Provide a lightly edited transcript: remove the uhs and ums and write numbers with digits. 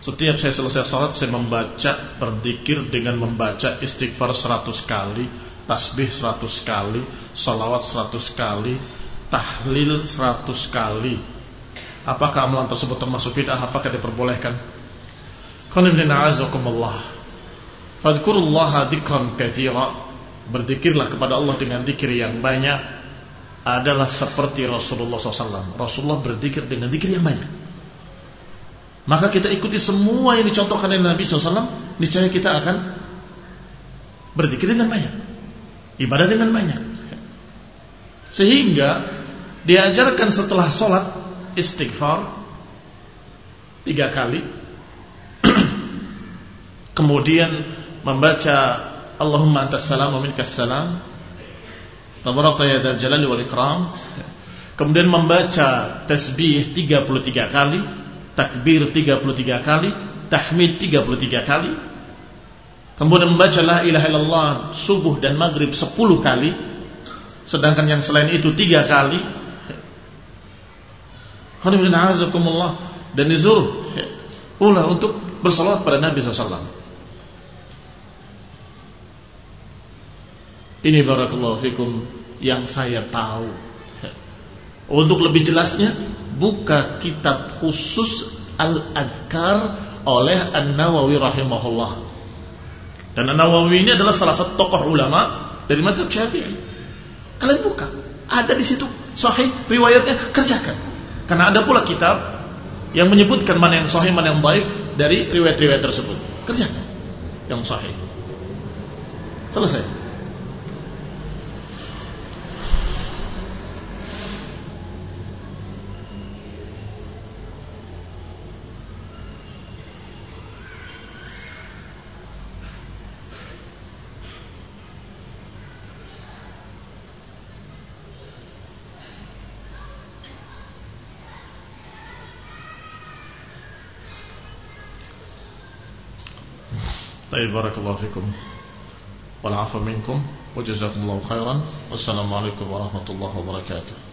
Setiap saya selesai salat, saya membaca, berzikir dengan membaca istighfar 100 kali, tasbih 100 kali, salawat 100 kali, tahlil 100 kali. Apakah amalan tersebut termasuk bid'ah? Apakah diperbolehkan? Fadhkurullaha dzikran katsira. Berzikirlah kepada Allah dengan zikir yang banyak. Adalah seperti Rasulullah SAW. Rasulullah berzikir dengan zikir yang banyak. Maka kita ikuti semua yang dicontohkan oleh Nabi SAW. Niscaya kita akan berzikir dengan banyak, ibadah dengan banyak. Sehingga diajarkan setelah sholat istighfar 3 kali, kemudian membaca Allahumma antas salam wa minkas salam, tabarakta ya dzal jalali wal ikram, kemudian membaca tasbih 33 kali, takbir 33 kali, tahmid 33 kali, kemudian membaca la ilaha illallah subuh dan maghrib 10 kali, sedangkan yang selain itu 3 kali. Dan disuruh pula untuk bersalawat pada Nabi SAW. Ini barakallahu fikum yang saya tahu. Untuk lebih jelasnya, buka kitab khusus Al-Adhkar oleh An-Nawawi rahimahullah. Dan An-Nawawi ini adalah salah satu tokoh ulama dari mazhab Syafi'i. Kalian buka, ada di situ sahih riwayatnya, kerjakan. Karena ada pula kitab yang menyebutkan mana yang sahih, mana yang dhaif dari riwayat-riwayat tersebut. Kerjakan yang sahih. Selesai. Barakallahu fikum wal 'afwa minkum wa jazakumullahu khairan. Wassalamu alaikum warahmatullahi wabarakatuh.